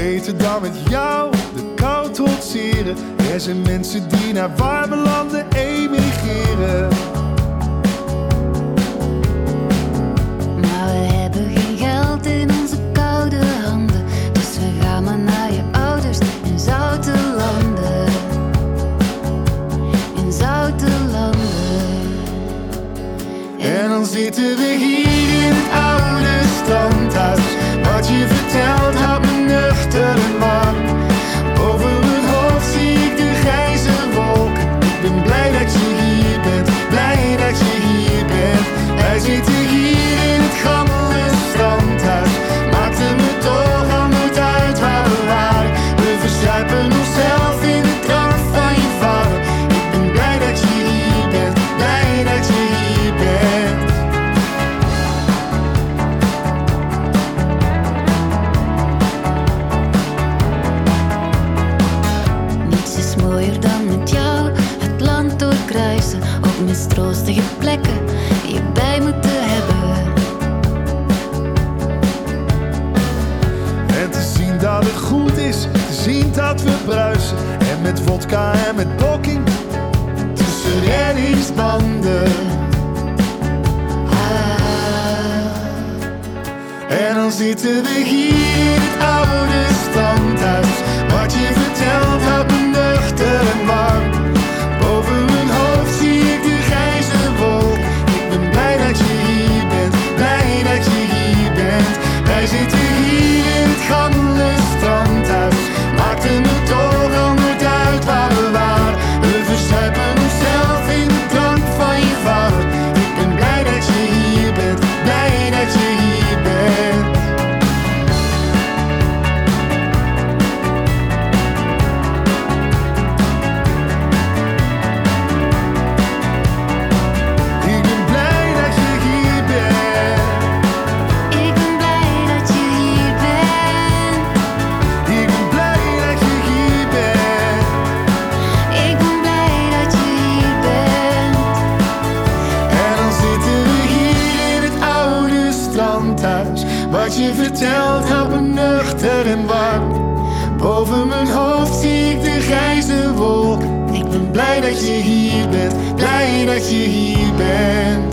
beter dan met jou de kou trotseren. Er zijn mensen die naar warme landen emigreren. Maar we hebben geen geld in onze koude handen, dus we gaan maar naar je ouders in zoute landen. In zoute landen. En dan zitten we hier in het oude standhuis. Wat je vertelt houdt me nuchter en warm. Boven mijn hoofd zie ik de grijze wolken. Ik ben blij dat je hier bent, blij dat je hier bent. Wij zitten hier in het gammele standhuis. Maakte me toch al nooit uit waar we waren. We verzuipen onszelf in de drank van je vader. Ik ben blij dat je hier bent, blij dat je hier bent. Niets is mooier dan met jou het land doorkruisen, op mistroostige plekken je bij moeten hebben. En te zien dat het goed is, te zien dat we bruisen. En met vodka en met blokking tussen reddingsbanden. En dan zitten we hier in het oude standhuis. Wat je vertelt houdt me nuchter en warm. Boven mijn hoofd zie ik de grijze wolk. Ik ben blij dat je hier bent, blij dat je hier bent. Wij zitten hier in het gammele strandhuis. Maakte me toch al nooit uit waar we waren. We verzuipen onszelf in de drank van je vader. Ik ben blij dat je hier bent, blij dat je hier bent. Ik ben blij dat je hier bent. Ik ben blij dat je hier bent. Ik ben blij dat je hier bent. Ik ben blij dat je hier bent. En dan zitten we hier in het oude strandhuis. Wat je vertelt houdt me nuchter en warm. Boven mijn hoofd zie ik de grijze wolk. Ik ben blij dat je hier bent, blij dat je hier bent.